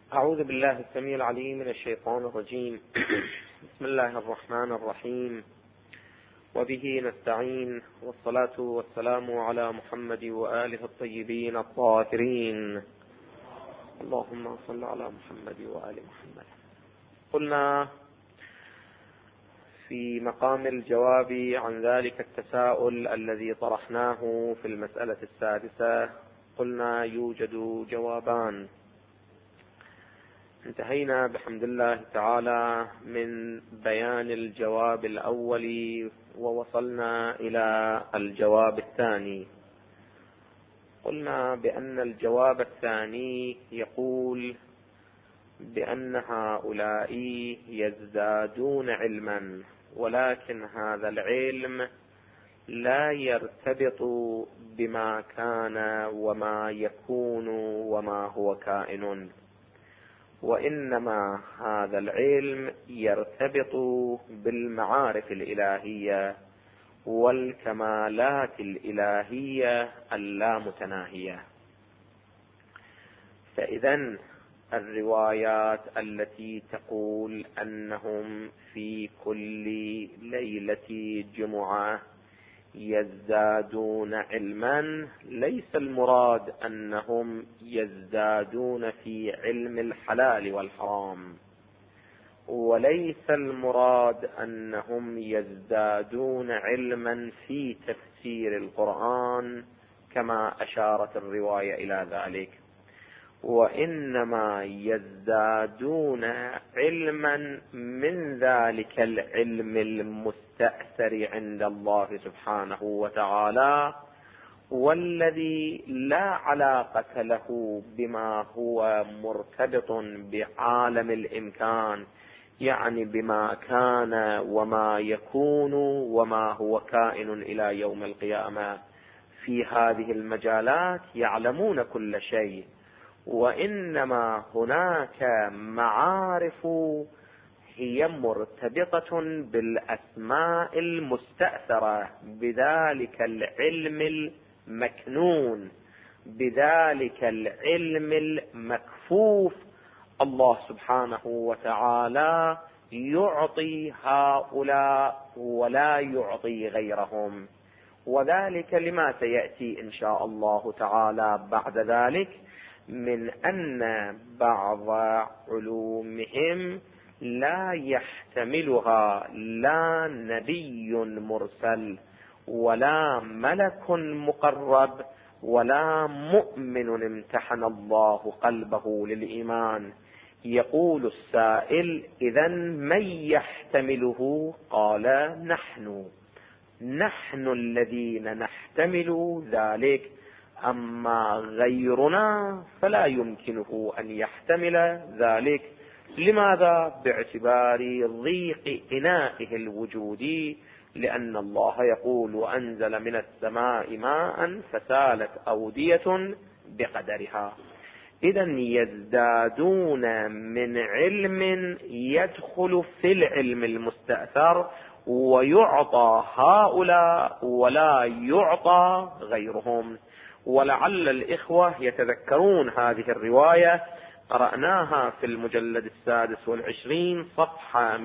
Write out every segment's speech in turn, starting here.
أعوذ بالله السميع العليم من الشيطان الرجيم. بسم الله الرحمن الرحيم، وبه نستعين، والصلاة والسلام على محمد وآله الطيبين الطاهرين. اللهم صل على محمد وآل محمد. قلنا في مقام الجواب عن ذلك التساؤل الذي طرحناه في المسألة السادسة، قلنا يوجد جوابان. انتهينا بحمد الله تعالى من بيان الجواب الأول ووصلنا إلى الجواب الثاني. قلنا بأن الجواب الثاني يقول بأن هؤلاء يزدادون علما، ولكن هذا العلم لا يرتبط بما كان وما يكون وما هو كائن، وإنما هذا العلم يرتبط بالمعارف الإلهية والكمالات الإلهية اللامتناهية. فإذن الروايات التي تقول أنهم في كل ليلة جمعة يزدادون علما، ليس المراد أنهم يزدادون في علم الحلال والحرام، وليس المراد أنهم يزدادون علما في تفسير القرآن كما أشارت الرواية إلى ذلك، وإنما يزدادون علما من ذلك العلم المستأثر عند الله سبحانه وتعالى، والذي لا علاقة له بما هو مرتبط بعالم الإمكان، يعني بما كان وما يكون وما هو كائن إلى يوم القيامة. في هذه المجالات يعلمون كل شيء، وإنما هناك معارف هي مرتبطة بالأسماء المستأثرة بذلك العلم المكنون، بذلك العلم المكفوف. الله سبحانه وتعالى يعطي هؤلاء ولا يعطي غيرهم، وذلك لما سيأتي إن شاء الله تعالى بعد ذلك، من أن بعض علومهم لا يحتملها لا نبي مرسل ولا ملك مقرب ولا مؤمن امتحن الله قلبه للإيمان. يقول السائل: إذن من يحتمله؟ قال: نحن الذين نحتمل ذلك، أما غيرنا فلا يمكنه أن يحتمل ذلك. لماذا؟ باعتبار ضيق إنائه الوجودي، لأن الله يقول: وأنزل من السماء ماء فسالت أودية بقدرها. إذن يزدادون من علم يدخل في العلم المستأثر ويعطى هؤلاء ولا يعطى غيرهم. ولعل الإخوة يتذكرون هذه الرواية، قرأناها في المجلد 26 صفحة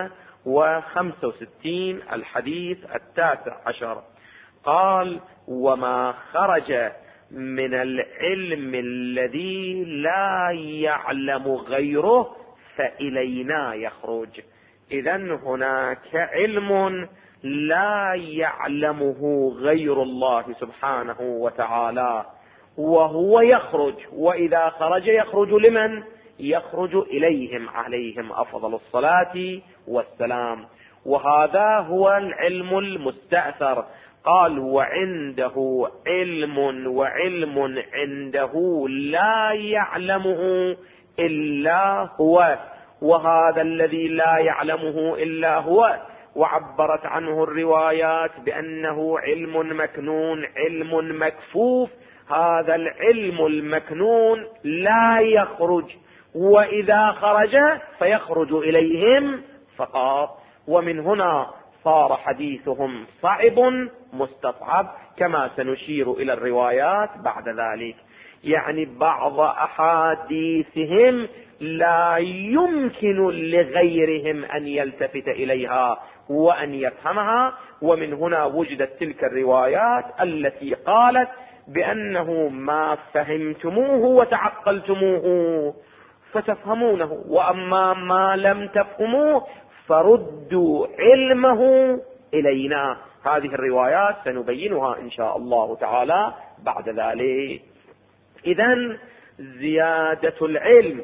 165 الحديث 19. قال: وما خرج من العلم الذي لا يعلم غيره فإلينا يخرج. إذن هناك علم لا يعلمه غير الله سبحانه وتعالى، وهو يخرج، وإذا خرج يخرج لمن؟ يخرج إليهم عليهم أفضل الصلاة والسلام. وهذا هو العلم المستأثر. قال: وعنده وعلم عنده لا يعلمه إلا هو، وهذا الذي لا يعلمه إلا هو وعبرت عنه الروايات بأنه علم مكنون، علم مكفوف. هذا العلم المكنون لا يخرج، وإذا خرج فيخرج إليهم فقط. ومن هنا صار حديثهم صعب مستصعب، كما سنشير إلى الروايات بعد ذلك. يعني بعض أحاديثهم لا يمكن لغيرهم أن يلتفت إليها وأن يفهمها. ومن هنا وجدت تلك الروايات التي قالت بأنه ما فهمتموه وتعقلتموه فتفهمونه، وأما ما لم تفهموه فردوا علمه إلينا. هذه الروايات سنبينها إن شاء الله تعالى بعد ذلك. إذن زيادة العلم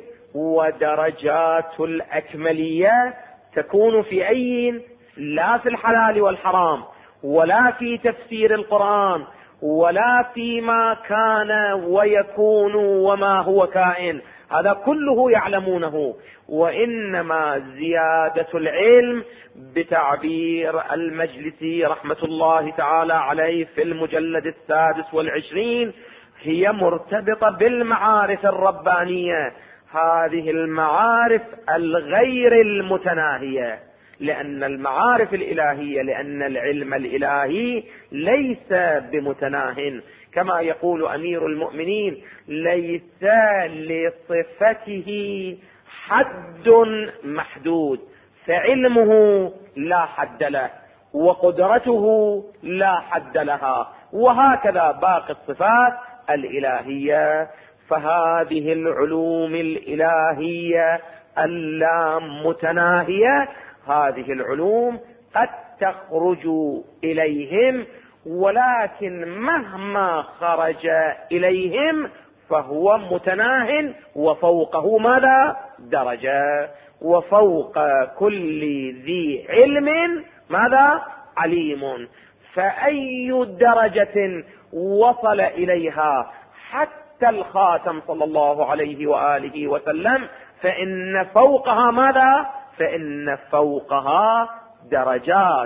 ودرجات الأكملية تكون في أي؟ لا في الحلال والحرام، ولا في تفسير القرآن، ولا فيما كان ويكون وما هو كائن، هذا كله يعلمونه. وإنما زيادة العلم بتعبير المجلسي رحمة الله تعالى عليه في المجلد 26 هي مرتبطة بالمعارف الربانية، هذه المعارف الغير المتناهية، لأن المعارف الإلهية، لأن العلم الإلهي ليس بمتناه، كما يقول أمير المؤمنين: ليس لصفته حد محدود، فعلمه لا حد له وقدرته لا حد لها، وهكذا باقي الصفات الإلهية. فهذه العلوم الإلهية اللامتناهية، هذه العلوم قد تخرج إليهم، ولكن مهما خرج إليهم فهو متناه، وفوقه ماذا؟ درجة، وفوق كل ذي علم ماذا؟ عليم. فأي درجة وصل إليها حتى الخاتم صلى الله عليه وآله وسلم فإن فوقها ماذا؟ فإن فوقها درجات.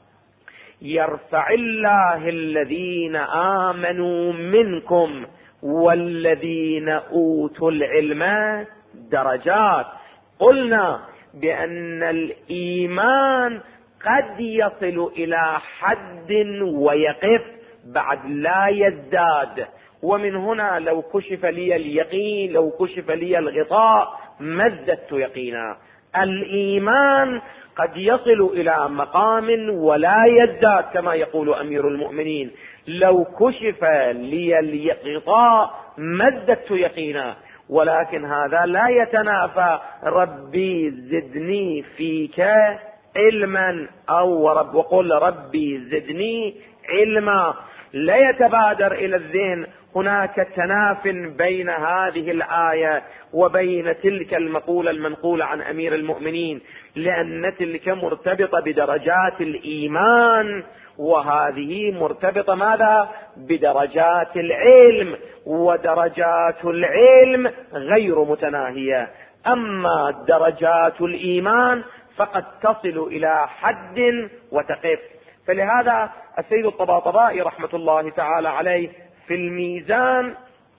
يرفع الله الذين آمنوا منكم والذين أوتوا العلم درجات. قلنا بأن الإيمان قد يصل إلى حد ويقف، بعد لا يزداد. ومن هنا لو كشف لي اليقين، لو كشف لي الغطاء ما ازددت يقينا. الإيمان قد يصل إلى مقام ولا يزداد كما يقول أمير المؤمنين: لو كشف لي الغطاء ما ازددت يقينا. ولكن هذا لا يتنافى ربي زدني فيك علما، أو وقل ربي زدني علما. لا يتبادر إلى الذهن هناك تناف بين هذه الآية وبين تلك المقولة المنقولة عن أمير المؤمنين، لأن تلك مرتبطة بدرجات الإيمان، وهذه مرتبطة ماذا؟ بدرجات العلم، ودرجات العلم غير متناهية. أما درجات الإيمان فقد تصل إلى حد وتقف. فلهذا السيد الطباطبائي رحمة الله تعالى عليه في الميزان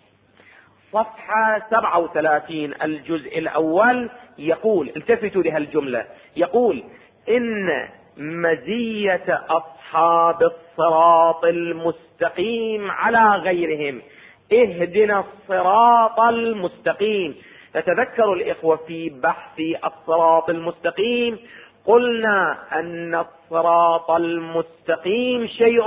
صفحة 37 الجزء الأول يقول، التفتوا لها الجملة، يقول: إن مزية أصحاب الصراط المستقيم على غيرهم، اهدنا الصراط المستقيم. نتذكر الإخوة في بحث الصراط المستقيم قلنا أن الصراط المستقيم شيء،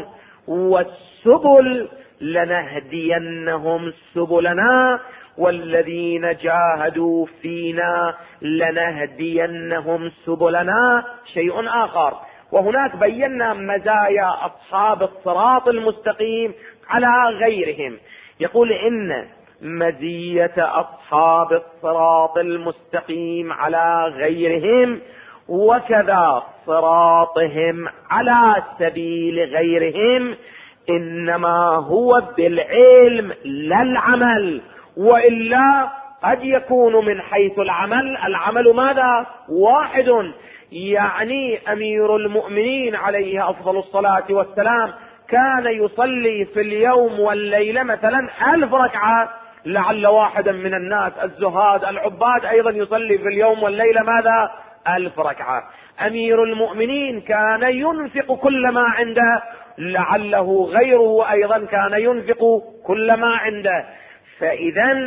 والسبل لنهدينهم سبلنا والذين جاهدوا فينا لنهدينهم سبلنا شيء آخر. وهناك بينا مزايا أصحاب الصراط المستقيم على غيرهم. يقول: إن مزية أصحاب الصراط المستقيم على غيرهم وكذا صراطهم على سبيل غيرهم إنما هو بالعلم لا العمل، وإلا قد يكون من حيث العمل ماذا؟ واحد. يعني أمير المؤمنين عليه أفضل الصلاة والسلام كان يصلي في اليوم والليلة مثلا 1000 ركعة، لعل واحدا من الناس الزهاد العباد أيضا يصلي في اليوم والليلة ماذا؟ 1000 ركعة. أمير المؤمنين كان ينفق كل ما عنده، لعله غيره أيضا كان ينفق كل ما عنده. فإذا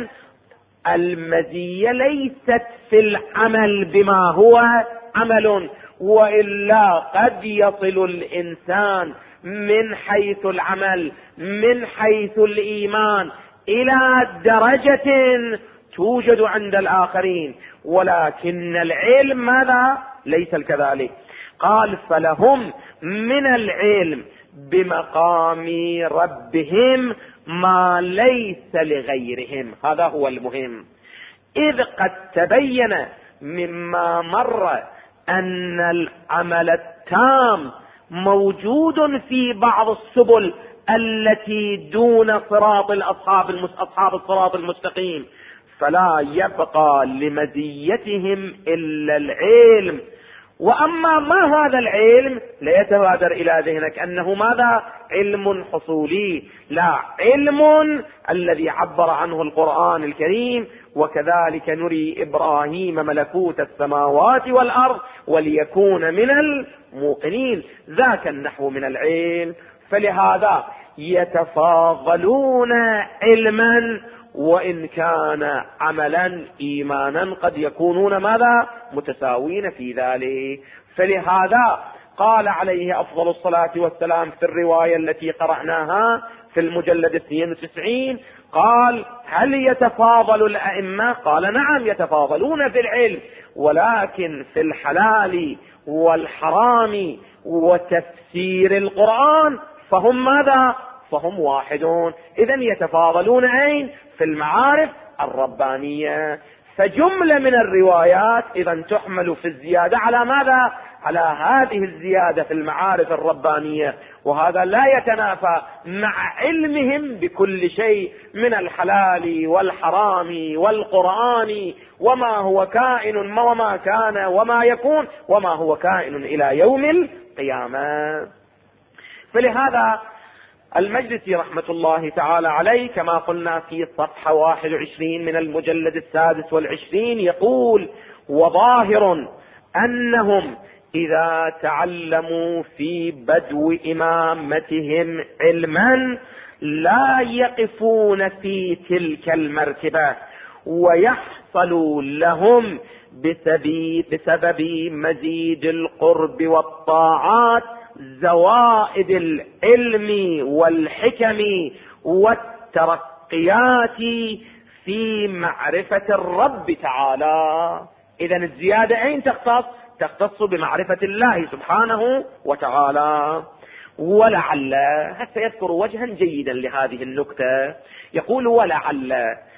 المزية ليست في العمل بما هو عمل، وإلا قد يصل الإنسان من حيث العمل من حيث الإيمان إلى درجة توجد عند الآخرين، ولكن العلم ماذا؟ ليس كذلك. قال فلهم من العلم بمقام ربهم ما ليس لغيرهم. هذا هو المهم، إذ قد تبين مما مر أن العمل التام موجود في بعض السبل التي دون صراط أصحاب الصراط المستقيم، فلا يبقى لمزيتهم إلا العلم. وأما ما هذا العلم لا يتبادر إلى ذهنك أنه ماذا؟ علم حصولي، لا، علم الذي عبر عنه القرآن الكريم: وكذلك نري إبراهيم ملكوت السماوات والأرض وليكون من الموقنين. ذاك النحو من العلم. فلهذا يتفاضلون علما، وإن كان عملا إيمانا قد يكونون ماذا؟ متساوين في ذلك. فلهذا قال عليه أفضل الصلاة والسلام في الرواية التي قرأناها في المجلد 92، قال: هل يتفاضل الأئمة؟ قال: نعم يتفاضلون في العلم، ولكن في الحلال والحرام وتفسير القرآن فهم ماذا؟ فهم واحدون. إذن يتفاضلون أين؟ في المعارف الربانية. فجملة من الروايات إذن تحمل في الزيادة على ماذا؟ على هذه الزيادة في المعارف الربانية، وهذا لا يتنافى مع علمهم بكل شيء من الحلال والحرام والقرآن وما هو كائن وما كان وما يكون وما هو كائن إلى يوم القيامة. فلهذا المجلسي رحمة الله تعالى عليه كما قلنا في صفحة 21 من المجلد 26 يقول: وظاهر أنهم إذا تعلموا في بدو إمامتهم علما لا يقفون في تلك المرتبة، ويحصل لهم بسبب مزيد القرب والطاعات زوائد العلم والحكم والترقيات في معرفة الرب تعالى. إذن الزيادة أين تختص بمعرفة الله سبحانه وتعالى. ولعل، حتى يذكر وجها جيدا لهذه النكتة، يقول: ولعل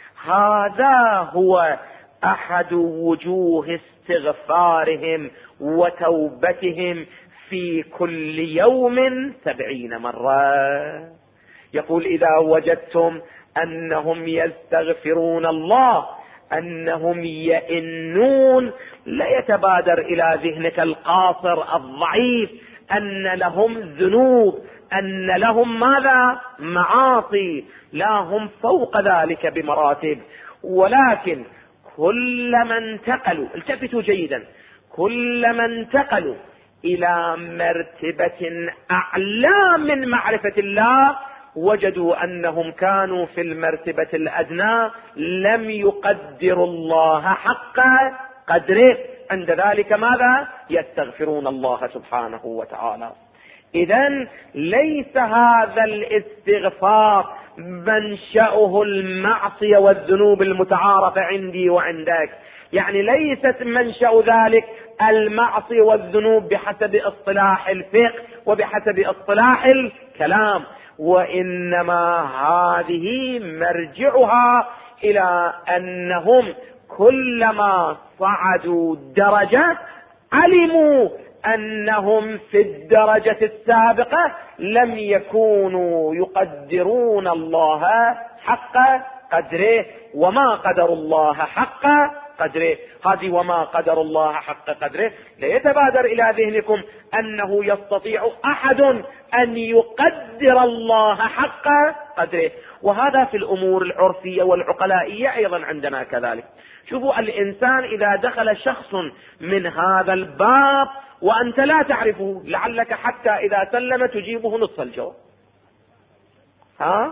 هذا هو أحد وجوه استغفارهم وتوبتهم في كل يوم 70 مرة. يقول: إذا وجدتم أنهم يستغفرون الله، أنهم يئنون، لا يتبادر إلى ذهنك القاصر الضعيف أن لهم ذنوب، أن لهم ماذا؟ معاصي. لا، هم فوق ذلك بمراتب. ولكن كلما انتقلوا، التفتوا جيدا، كلما انتقلوا إلى مرتبة أعلى من معرفة الله وجدوا أنهم كانوا في المرتبة الأدنى لم يقدروا الله حق قدره. عند ذلك ماذا؟ يستغفرون الله سبحانه وتعالى. إذن ليس هذا الاستغفار منشأه المعصية والذنوب المتعارفة عندي وعندك، يعني ليست منشأ ذلك المعصية والذنوب بحسب اصطلاح الفقه وبحسب اصطلاح الكلام، وإنما هذه مرجعها إلى أنهم كلما صعدوا درجة علموا أنهم في الدرجة السابقة لم يكونوا يقدرون الله حق قدره، وما قدر الله حق قدره. هذه وما قدر الله حق قدره لا يتبادر إلى ذهنكم أنه يستطيع أحد أن يقدر الله حق قدره. وهذا في الأمور العرفية والعقلائية أيضا عندنا كذلك. شوفوا، الإنسان إذا دخل شخص من هذا الباب وأنت لا تعرفه، لعلك حتى إذا سلم تجيبه نصف الجواب،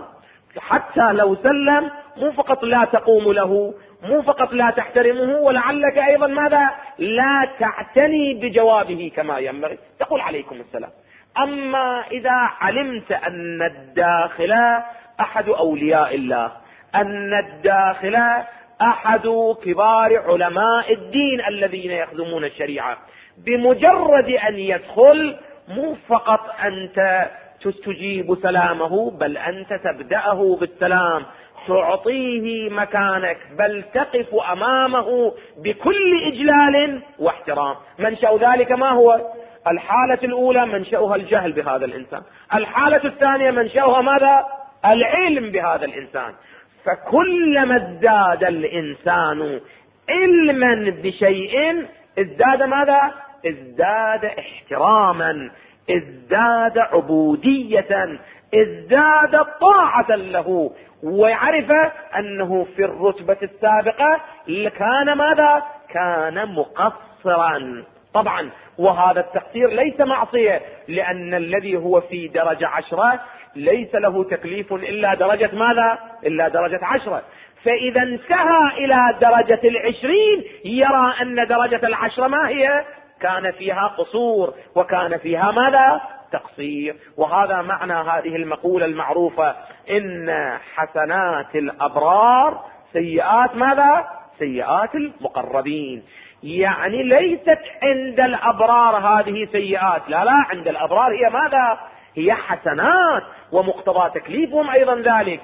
حتى لو سلم مو فقط لا تقوم له، مو فقط لا تحترمه، ولعلك أيضا ماذا؟ لا تعتني بجوابه كما ينبغي، تقول عليكم السلام. أما إذا علمت أن الداخل أحد أولياء الله، أن الداخل أحد كبار علماء الدين الذين يخدمون الشريعة، بمجرد أن يدخل مو فقط أنت تستجيب سلامه، بل أنت تبدأه بالسلام، تعطيه مكانك، بل تقف أمامه بكل إجلال واحترام. منشأ ذلك ما هو؟ الحالة الأولى منشأها الجهل بهذا الإنسان، الحالة الثانية منشأها ماذا؟ العلم بهذا الإنسان. فكلما ازداد الإنسان علما بشيء ازداد ماذا؟ ازداد احتراما، ازداد عبودية، ازداد طاعة له، ويعرف أنه في الرتبة السابقة كان ماذا؟ كان مقصرا. طبعا وهذا التقصير ليس معصية، لأن الذي هو في درجة 10 ليس له تكليف إلا درجة ماذا؟ إلا درجة 10. فإذا انتهى إلى درجة 20 يرى أن درجة 10 ما هي؟ كان فيها قصور، وكان فيها ماذا؟ تقصير. وهذا معنى هذه المقولة المعروفة: إن حسنات الأبرار سيئات ماذا؟ سيئات المقربين. يعني ليست عند الأبرار هذه سيئات، لا، عند الأبرار هي ماذا؟ هي حسنات، ومقتضى تكليفهم أيضا ذلك.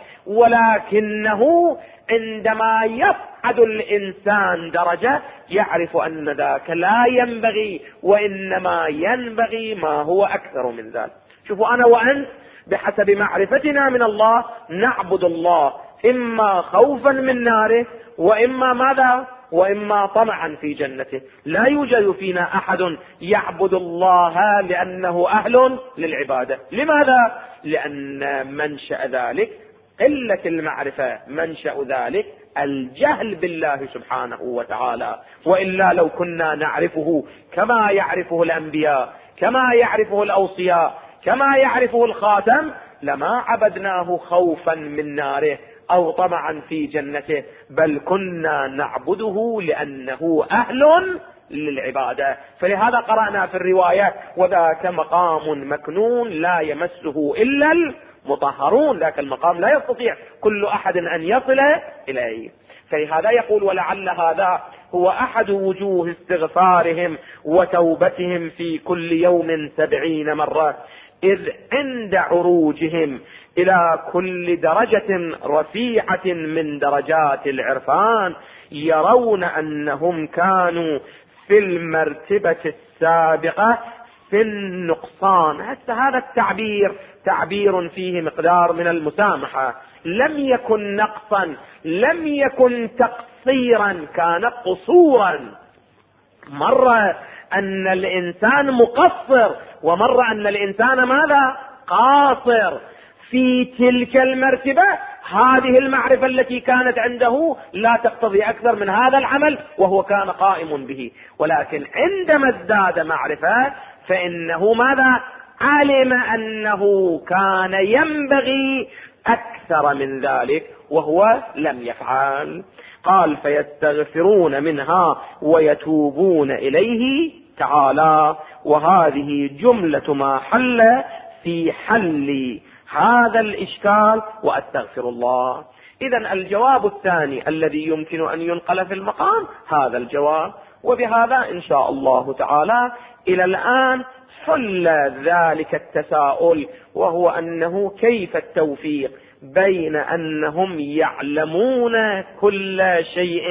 ولكنه عندما يصعد الإنسان درجة يعرف أن ذاك لا ينبغي، وإنما ينبغي ما هو أكثر من ذلك. شوفوا، أنا وأنت بحسب معرفتنا من الله نعبد الله إما خوفا من ناره، وإما ماذا؟ وإما طمعا في جنته. لا يوجد فينا أحد يعبد الله لأنه أهل للعبادة. لماذا؟ لأن منشأ ذلك قلة المعرفة، منشأ ذلك الجهل بالله سبحانه وتعالى. وإلا لو كنا نعرفه كما يعرفه الأنبياء، كما يعرفه الأوصياء، كما يعرفه الخاتم، لما عبدناه خوفا من ناره أو طمعا في جنته، بل كنا نعبده لأنه أهل للعبادة. فلهذا قرأنا في الرواية: وذاك مقام مكنون لا يمسه إلا المطهرون. ذاك المقام لا يستطيع كل أحد أن يصل إليه. فلهذا يقول: ولعل هذا هو أحد وجوه استغفارهم وتوبتهم في كل يوم 70 مرة، إذ عند عروجهم إلى كل درجة رفيعة من درجات العرفان يرون أنهم كانوا في المرتبة السابقة في النقصان. هذا التعبير تعبير فيه مقدار من المسامحة. لم يكن نقصا، لم يكن تقصيرا، كان قصورا. مرة أن الإنسان مقصر، ومرة أن الإنسان ماذا؟ قاصر. في تلك المرتبة هذه المعرفة التي كانت عنده لا تقتضي أكثر من هذا العمل، وهو كان قائم به. ولكن عندما ازداد معرفة فإنه ماذا؟ علم أنه كان ينبغي أكثر من ذلك وهو لم يفعل. قال: فيستغفرون منها ويتوبون إليه تعالى. وهذه جملة ما حل في حل هذا الإشكال، وأستغفر الله. إذن الجواب الثاني الذي يمكن أن ينقل في المقام هذا الجواب. وبهذا إن شاء الله تعالى إلى الآن حل ذلك التساؤل، وهو أنه كيف التوفيق بين أنهم يعلمون كل شيء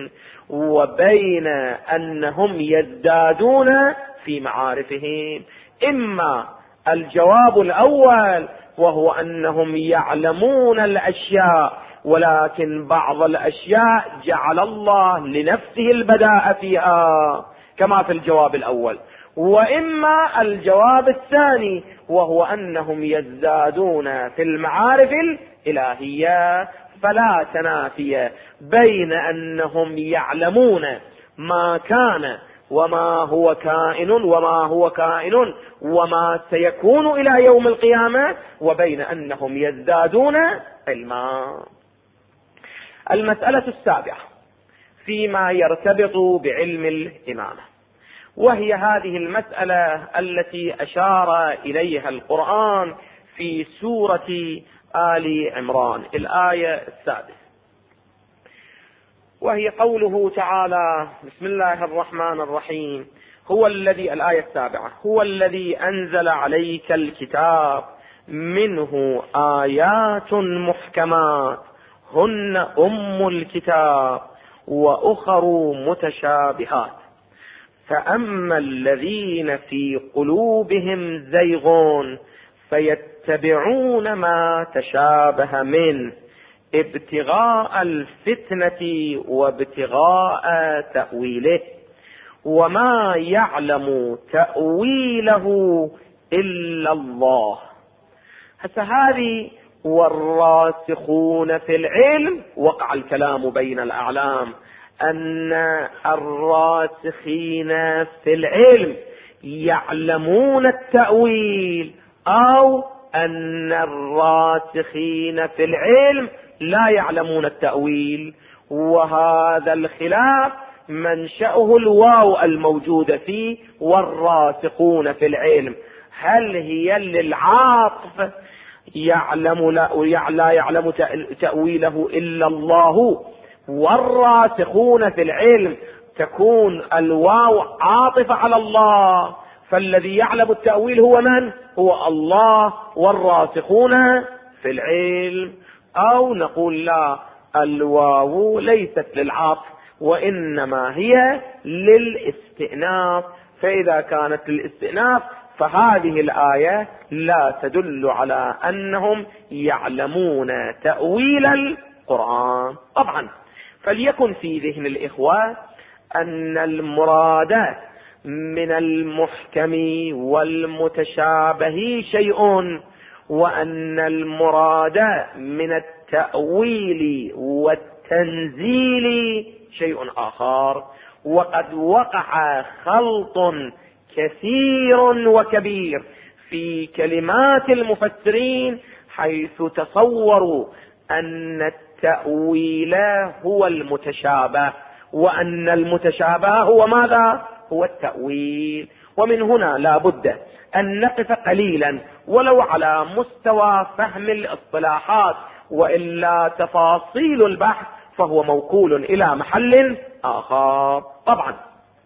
وبين أنهم يزدادون في معارفهم. إما الجواب الأول وهو أنهم يعلمون الأشياء، ولكن بعض الأشياء جعل الله لنفسه البداء فيها كما في الجواب الأول. وإما الجواب الثاني وهو أنهم يزدادون في المعارف الإلهية. فلا تنافي بين أنهم يعلمون ما كان وما هو كائن وما سيكون إلى يوم القيامة، وبين أنهم يزدادون علما. المسألة السابعة فيما يرتبط بعلم الإمامة، وهي هذه المسألة التي أشار إليها القرآن في سورة آل عمران الآية 6، وهي قوله تعالى: بسم الله الرحمن الرحيم، هو الذي، الآية 7، هو الذي أنزل عليك الكتاب منه آيات محكمات هن أم الكتاب وأخر متشابهات فأما الذين في قلوبهم زيغ فيتبعون ما تشابه منه ابتغاء الفتنة وابتغاء تأويله وما يعلم تأويله إلا الله. هذه والراسخون في العلم، وقع الكلام بين الأعلام أن الراسخين في العلم يعلمون التأويل، أو أن الراسخين في العلم لا يعلمون التأويل. وهذا الخلاف منشأه الواو الموجودة فيه والراسخون في العلم، هل هي للعاطف يعلم لا يعلم تأويله إلا الله، والراسخون في العلم تكون الواو عاطفة على الله، فالذي يعلم التأويل هو من؟ هو الله والراسخون في العلم. أو نقول لا، الواو ليست للعطف وإنما هي للاستئناف، فإذا كانت للاستئناف فهذه الآية لا تدل على أنهم يعلمون تأويل القرآن. طبعا فليكن في ذهن الإخوة أن المرادات من المحكم والمتشابه شيء، وأن المراد من التأويل والتنزيل شيء آخر. وقد وقع خلط كثير وكبير في كلمات المفسرين، حيث تصوروا أن التأويل هو المتشابه، وأن المتشابه هو ماذا؟ هو التأويل. ومن هنا لا بد أن نقف قليلا ولو على مستوى فهم الاصطلاحات، وإلا تفاصيل البحث فهو موكول إلى محل آخر. طبعا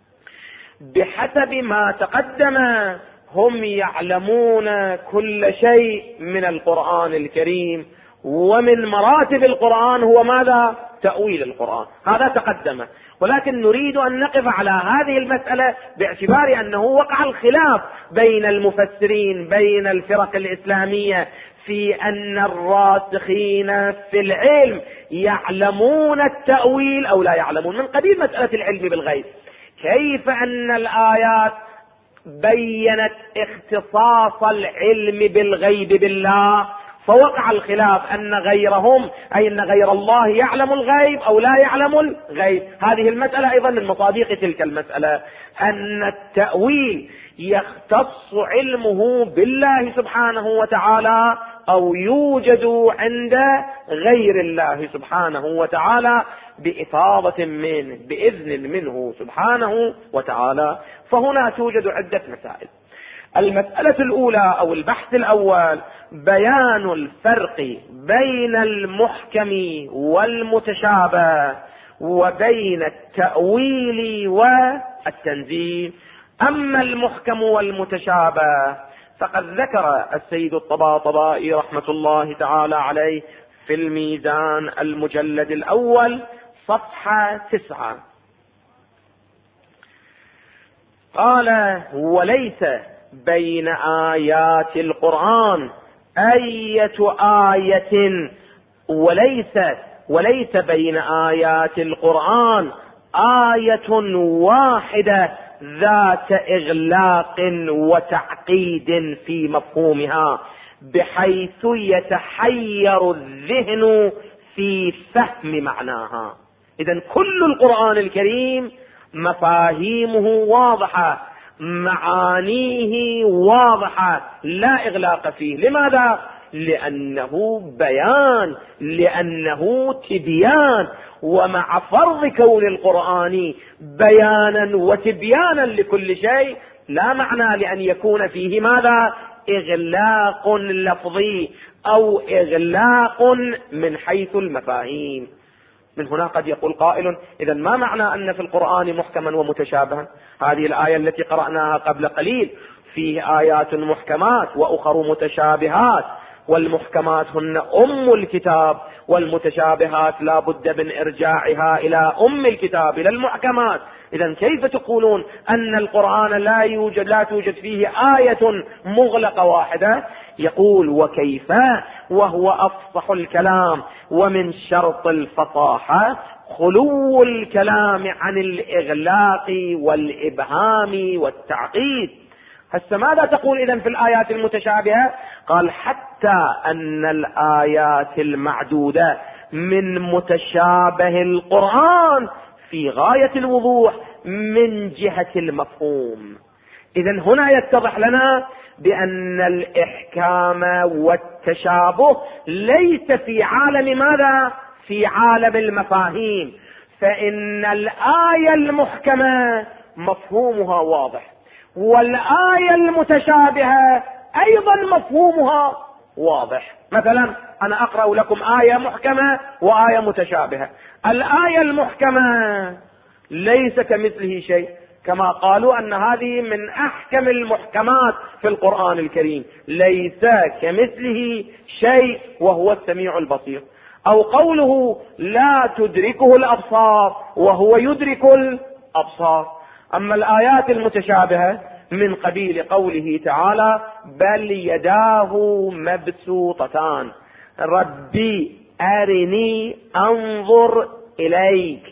بحسب ما تقدم هم يعلمون كل شيء من القرآن الكريم، ومن مراتب القرآن هو ماذا؟ تأويل القرآن، هذا تقدم. ولكن نريد أن نقف على هذه المسألة باعتبار أنه وقع الخلاف بين المفسرين بين الفرق الإسلامية في أن الراسخين في العلم يعلمون التأويل أو لا يعلمون، من قبيل مسألة العلم بالغيب. كيف أن الآيات بيّنت اختصاص العلم بالغيب بالله، فوقع الخلاف أن غيرهم، أي أن غير الله يعلم الغيب أو لا يعلم الغيب. هذه المسألة أيضا من مصادق تلك المسألة، أن التأويل يختص علمه بالله سبحانه وتعالى أو يوجد عند غير الله سبحانه وتعالى بإفاضة منه، بإذن منه سبحانه وتعالى. فهنا توجد عدة مسائل. المسألة الأولى أو البحث الأول بيان الفرق بين المحكم والمتشابه وبين التأويل والتنزيل. أما المحكم والمتشابه فقد ذكر السيد الطباطبائي رحمة الله تعالى عليه في الميزان المجلد الأول صفحة 9، قال: وليس بين آيات القرآن أية آية وليس بين آيات القرآن آية واحدة ذات إغلاق وتعقيد في مفهومها بحيث يتحير الذهن في فهم معناها. إذن كل القرآن الكريم مفاهيمه واضحة، معانيه واضحة، لا إغلاق فيه. لماذا؟ لأنه بيان، لأنه تبيان. ومع فرض كون القرآن بيانا وتبيانا لكل شيء لا معنى لأن يكون فيه ماذا؟ إغلاق لفظي أو إغلاق من حيث المفاهيم. من هنا قد يقول قائل: إذا ما معنى أن في القرآن محكما ومتشابها؟ هذه الآية التي قرأناها قبل قليل فيه آيات محكمات وأخر متشابهات، والمحكمات هن أم الكتاب، والمتشابهات لا بد من إرجاعها إلى أم الكتاب، إلى المحكمات. إذا كيف تقولون أن القرآن لا توجد فيه آية مغلقة واحدة؟ يقول: وكيف وهو أفصح الكلام، ومن شرط الفصاحة خلو الكلام عن الإغلاق والإبهام والتعقيد. هسه ماذا تقول إذن في الآيات المتشابهة؟ قال: حتى أن الآيات المعدودة من متشابه القرآن في غاية الوضوح من جهة المفهوم. إذن هنا يتضح لنا بأن الإحكام والتشابه ليس في عالم ماذا؟ في عالم المفاهيم. فإن الآية المحكمة مفهومها واضح، والآية المتشابهة أيضا مفهومها واضح. مثلا أنا أقرأ لكم آية محكمة وآية متشابهة. الآية المحكمة ليس كمثله شيء، كما قالوا أن هذه من أحكم المحكمات في القرآن الكريم، ليس كمثله شيء وهو السميع البصير. أو قوله: لا تدركه الأبصار وهو يدرك الأبصار. أما الآيات المتشابهة من قبيل قوله تعالى: بل يداه مبسوطتان، ربي أرني أنظر إليك،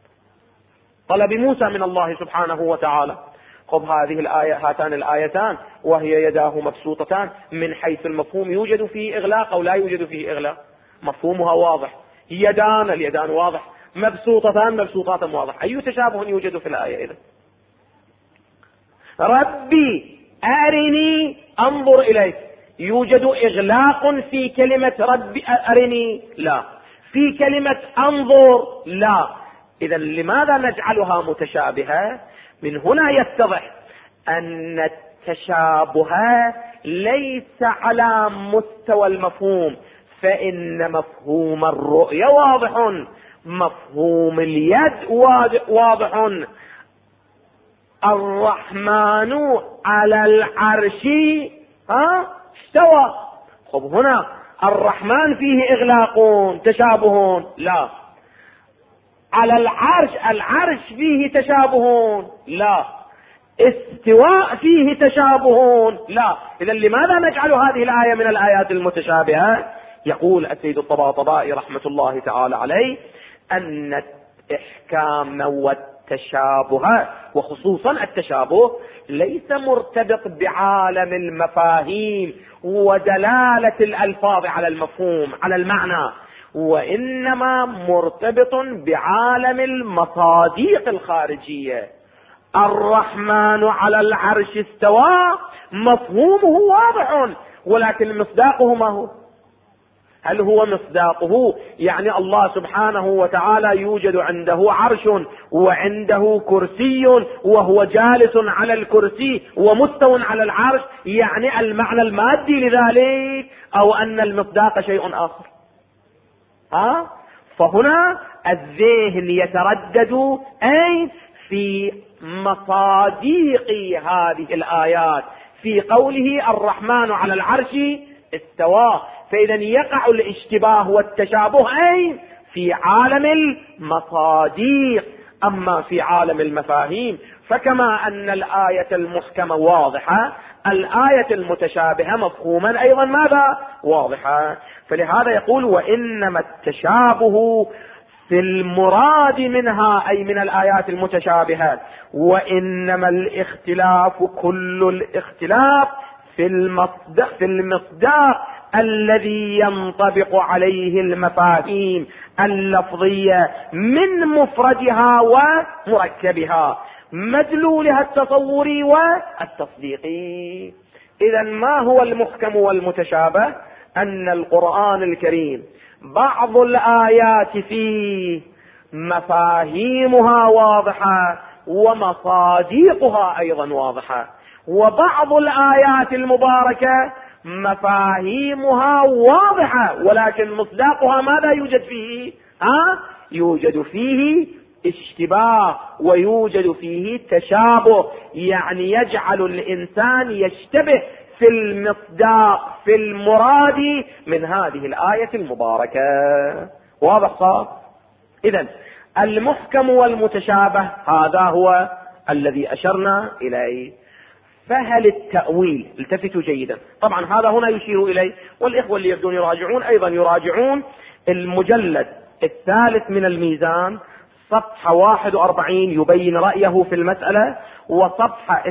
طلب موسى من الله سبحانه وتعالى. خذ هذه الآية، هاتان الآيتان وهي يداه مبسوطتان، من حيث المفهوم يوجد فيه إغلاق أو لا يوجد فيه إغلاق؟ مفهومها واضح. يدان، اليدان واضح. مبسوطتان، مبسوطات واضح. أي تشابه يوجد في الآية إذن؟ ربي أرني أنظر إليك، يوجد إغلاق في كلمة ربي أرني؟ لا. في كلمة أنظر؟ لا. إذا لماذا نجعلها متشابهة؟ من هنا يتضح أن التشابه ليس على مستوى المفهوم، فإن مفهوم الرؤية واضح، مفهوم اليد واضح. الرحمن على العرش استوى. خب هنا الرحمن فيه إغلاق تشابه؟ لا. على العرش، العرش فيه تشابه؟ لا. استواء فيه تشابه؟ لا. إذن لماذا نجعل هذه الآية من الآيات المتشابهة؟ يقول السيد الطباطبائي رحمة الله تعالى عليه أن الإحكام والتشابه، وخصوصا التشابه، ليس مرتبط بعالم المفاهيم ودلالة الألفاظ على المفهوم، على المعنى، وإنما مرتبط بعالم المصادق الخارجية. الرحمن على العرش استوى، مفهومه واضح، ولكن مصداقه ما هو؟ هل هو مصداقه يعني الله سبحانه وتعالى يوجد عنده عرش وعنده كرسي وهو جالس على الكرسي ومستو على العرش، يعني المعنى المادي لذلك، أو أن المصداق شيء آخر؟ فهنا الذهن يتردد أي في مصادق هذه الآيات في قوله الرحمن على العرش استوى. فإذا يقع الاشتباه والتشابه أي في عالم المصادق. أما في عالم المفاهيم فكما أن الآية المحكمة واضحة، الآية المتشابهة مفهوما أيضا ماذا؟ واضحة. فلهذا يقول: وإنما التشابه في المراد منها، أي من الآيات المتشابهة، وإنما الاختلاف كل الاختلاف في المصداق الذي ينطبق عليه المفاهيم اللفظية من مفردها ومركبها، مدلولها التصوري والتصديقي. إذا ما هو المحكم والمتشابه؟ أن القرآن الكريم بعض الآيات فيه مفاهيمها واضحة ومصادقها أيضا واضحة، وبعض الآيات المباركة مفاهيمها واضحة ولكن مصداقها ماذا يوجد فيه؟ يوجد فيه اشتباه ويوجد فيه تشابه، يعني يجعل الإنسان يشتبه في المصداق في المراد من هذه الآية المباركة. واضح صار؟ إذن المحكم والمتشابه هذا هو الذي أشرنا إليه. فهل التأويل، التفتوا جيدا، طبعا هذا هنا يشير إليه، والإخوة اللي يبدون يراجعون أيضا يراجعون المجلد الثالث من الميزان صفحة 41 يبين رأيه في المسألة، وصفحة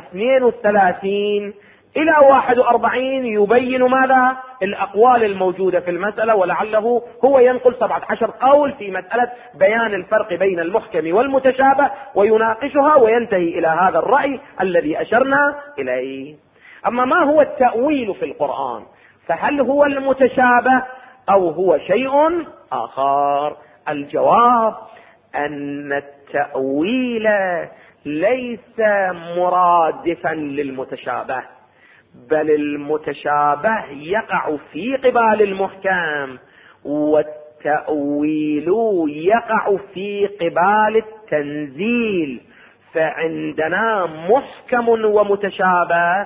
32 إلى 41 يبين ماذا؟ الأقوال الموجودة في المسألة، ولعله هو ينقل 17 قول في مسألة بيان الفرق بين المحكم والمتشابه ويناقشها وينتهي إلى هذا الرأي الذي أشرنا إليه. أما ما هو التأويل في القرآن؟ فهل هو المتشابه أو هو شيء آخر؟ الجواب أن التأويل ليس مرادفا للمتشابه، بل المتشابه يقع في قبال المحكم، والتأويل يقع في قبال التنزيل. فعندنا محكم ومتشابه،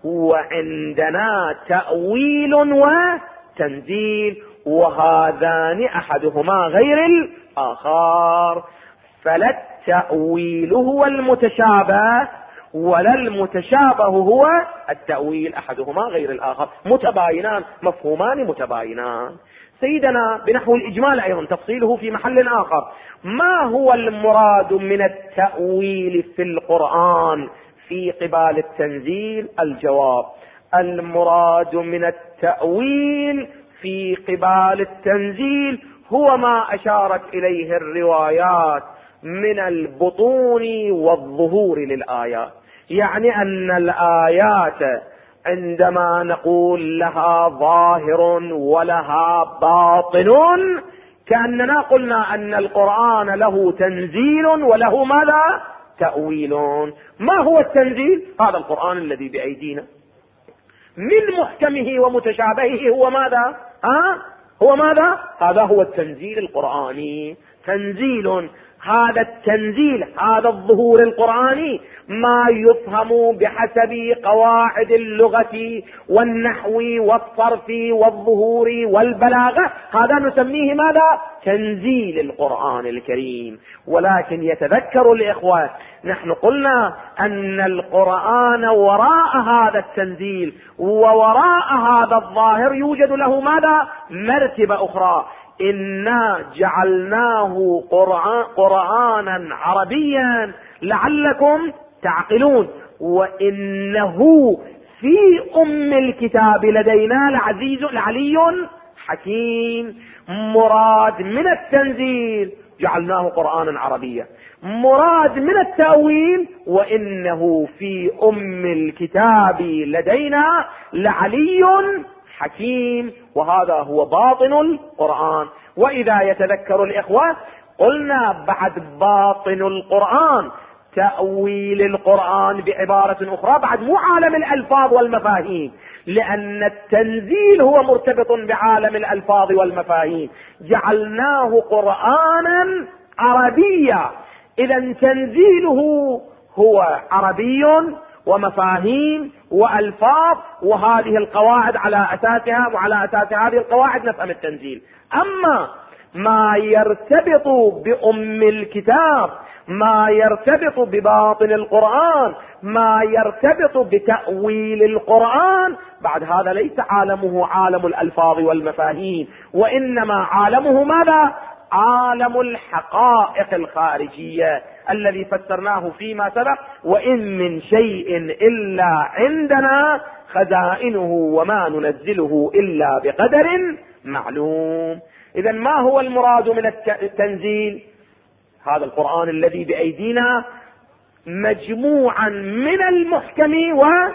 وعندنا تأويل وتنزيل، وهذان أحدهما غير الآخر. فلا التأويل هو المتشابه ولا المتشابه هو التأويل، أحدهما غير الآخر، متباينان، مفهومان متباينان. سيدنا بنحو الإجمال أيضا تفصيله في محل آخر، ما هو المراد من التأويل في القرآن في قبال التنزيل؟ الجواب: المراد من التأويل في قبال التنزيل هو ما أشارت إليه الروايات من البطون والظهور للآيات. يعني أن الآيات عندما نقول لها ظاهر ولها باطن، كأننا قلنا أن القرآن له تنزيل وله ماذا؟ تأويل. ما هو التنزيل؟ هذا القرآن الذي بأيدينا من محكمه ومتشابهه هو ماذا؟ هو ماذا؟ هذا هو التنزيل القرآني. تنزيل، هذا التنزيل، هذا الظهور القرآني ما يفهم بحسب قواعد اللغة والنحو والصرف والظهور والبلاغة، هذا نسميه ماذا؟ تنزيل القرآن الكريم. ولكن يتذكر الإخوة، نحن قلنا أن القرآن وراء هذا التنزيل ووراء هذا الظاهر يوجد له ماذا؟ مرتبة أخرى. إنا جعلناه قرآنا عربيا لعلكم تعقلون، وإنه في أم الكتاب لدينا لعلي حكيم. مراد من التنزيل جعلناه قرآنا عربيا، مراد من التأويل وإنه في أم الكتاب لدينا لعلي حكيم، وهذا هو باطن القرآن. وإذا يتذكر الإخوة قلنا بعد باطن القرآن تأويل القرآن بعبارة أخرى، بعد مو عالم الألفاظ والمفاهيم، لأن التنزيل هو مرتبط بعالم الألفاظ والمفاهيم، جعلناه قرآنا عربيا. إذا تنزيله هو عربي ومفاهيم وألفاظ، وهذه القواعد على أساسها وعلى أساس هذه القواعد نفهم التنزيل. أما ما يرتبط بأم الكتاب، ما يرتبط بباطن القرآن، ما يرتبط بتأويل القرآن، بعد هذا ليس عالمه عالم الألفاظ والمفاهيم، وإنما عالمه ماذا؟ عالم الحقائق الخارجية الذي فسرناه فيما سبق: وإن من شيء إلا عندنا خزائنه وما ننزله إلا بقدر معلوم. إذا ما هو المراد من التنزيل؟ هذا القرآن الذي بأيدينا مجموعا من المحكم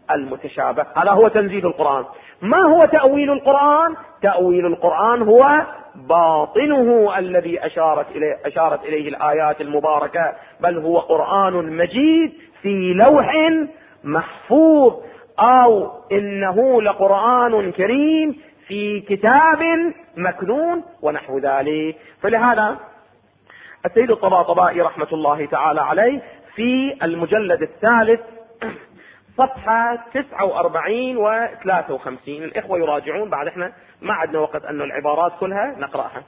المتشابه. هذا هو تنزيل القرآن. ما هو تأويل القرآن؟ تأويل القرآن هو باطنه الذي أشارت إليه الآيات المباركة، بل هو قرآن مجيد في لوح محفوظ، أو إنه لقرآن كريم في كتاب مكنون ونحو ذلك. فلهذا السيد الطباطبائي رحمة الله تعالى عليه في المجلد الثالث صفحة 49 و 53، الإخوة يراجعون، بعد احنا ما عندنا وقت أن العبارات كلها نقرأها.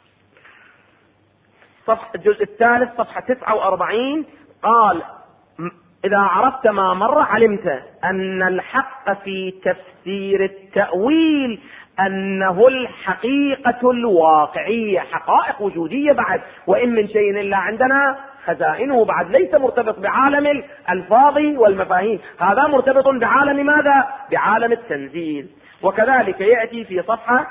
الجزء الثالث صفحة 49 قال: إذا عرفت ما مر علمت أن الحق في تفسير التأويل أنه الحقيقة الواقعية، حقائق وجودية بعد، وإن من شيء إلا عندنا خزائنه، بعد ليس مرتبط بعالم الألفاظ والمفاهيم، هذا مرتبط بعالم ماذا؟ بعالم التنزيل. وكذلك يأتي في صفحة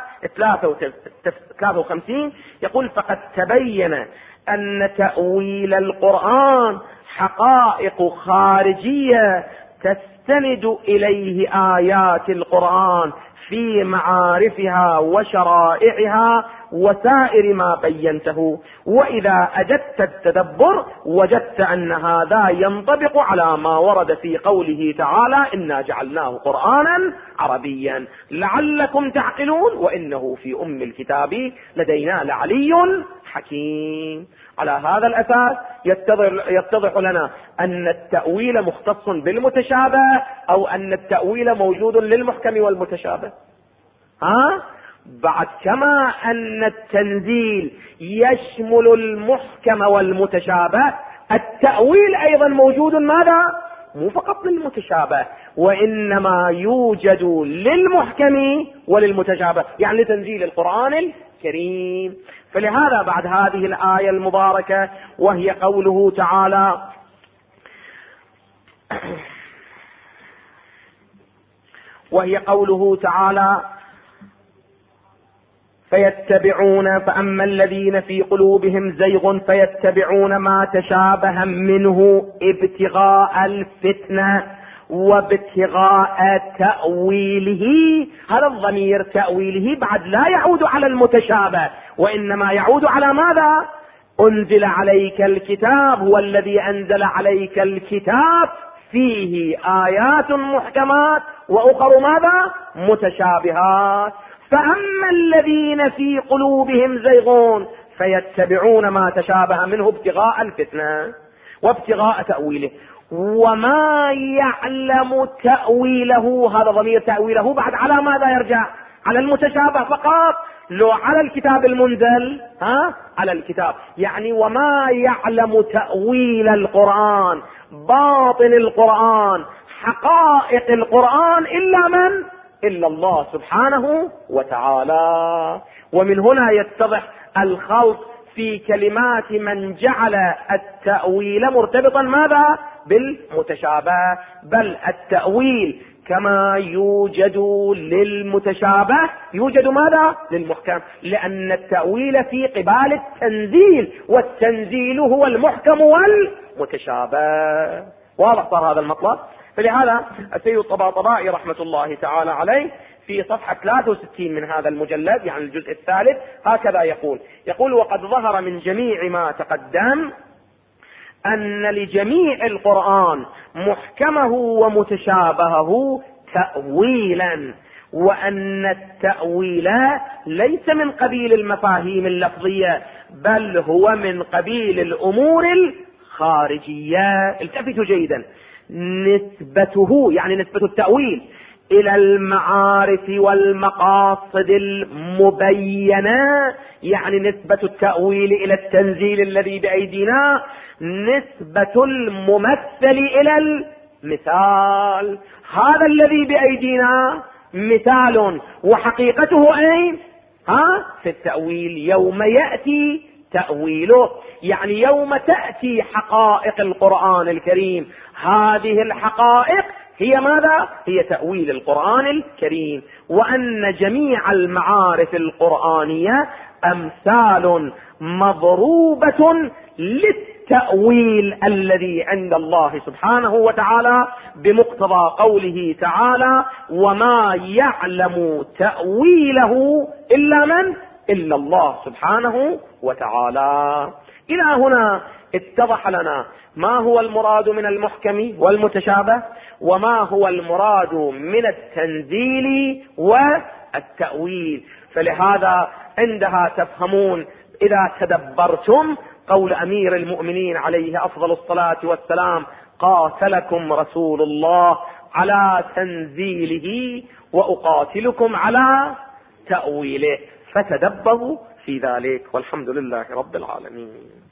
53 يقول: فقد تبين أن تأويل القرآن حقائق خارجية تستند إليه آيات القرآن في معارفها وشرائعها وسائر ما بينته، وإذا أجدت التدبر وجدت أن هذا ينطبق على ما ورد في قوله تعالى: إنا جعلناه قرآنا عربيا لعلكم تعقلون وإنه في أم الكتاب لدينا لعلي حكيم. على هذا الأساس يتضح لنا أن التأويل مختص بالمتشابه، أو أن التأويل موجود للمحكم والمتشابه. بعد كما أن التنزيل يشمل المحكم والمتشابه، التأويل أيضا موجود ماذا؟ مو فقط للمتشابه، وإنما يوجد للمحكم وللمتشابه، يعني لتنزيل القرآن الكريم. فلهذا بعد هذه الآية المباركة وهي قوله تعالى فأما الذين في قلوبهم زيغ فيتبعون ما تشابه منه ابتغاء الفتنة وابتغاء تأويله. هذا الضمير تأويله بعد لا يعود على المتشابه، وإنما يعود على ماذا؟ أنزل عليك الكتاب، هو الذي أنزل عليك الكتاب فيه آيات محكمات وأخر ماذا؟ متشابهات. فأما الذين في قلوبهم زيغون فيتبعون ما تشابه منه ابتغاء الفتنة وابتغاء تأويله وما يعلم تأويله. هذا ضمير تأويله بعد على ماذا يرجع؟ على المتشابه فقط، لو على الكتاب المنزل على الكتاب، يعني وما يعلم تأويل القرآن، باطن القرآن، حقائق القرآن إلا الله سبحانه وتعالى. ومن هنا يتضح الخلط في كلمات من جعل التأويل مرتبطا ماذا؟ بالمتشابه، بل التأويل كما يوجد للمتشابه يوجد ماذا؟ للمحكم، لأن التأويل في قبال التنزيل، والتنزيل هو المحكم والمتشابه. واضح صار هذا المطلب؟ فلهذا السيد الطباطبائي رحمة الله تعالى عليه في صفحة 63 من هذا المجلد، يعني الجزء الثالث، هكذا يقول: وقد ظهر من جميع ما تقدم أن لجميع القرآن محكمه ومتشابهه تأويلا، وأن التأويل ليس من قبيل المفاهيم اللفظية، بل هو من قبيل الأمور الخارجية. التفتوا جيدا، نسبته يعني نسبة التأويل إلى المعارف والمقاصد المبينة، يعني نسبة التأويل إلى التنزيل الذي بأيدينا نسبة الممثل إلى المثال. هذا الذي بأيدينا مثال، وحقيقته أين؟ في التأويل، يوم يأتي تأويله، يعني يوم تأتي حقائق القرآن الكريم. هذه الحقائق هي ماذا؟ هي تأويل القرآن الكريم. وأن جميع المعارف القرآنية أمثال مضروبة التأويل الذي عند الله سبحانه وتعالى بمقتضى قوله تعالى: وما يعلم تأويله إلا من؟ إلا الله سبحانه وتعالى. إلى هنا اتضح لنا ما هو المراد من المحكم والمتشابه، وما هو المراد من التنزيل والتأويل. فلهذا عندها تفهمون إذا تدبرتم قول أمير المؤمنين عليه أفضل الصلاة والسلام: قاتلكم رسول الله على تنزيله وأقاتلكم على تأويله. فتدبروا في ذلك، والحمد لله رب العالمين.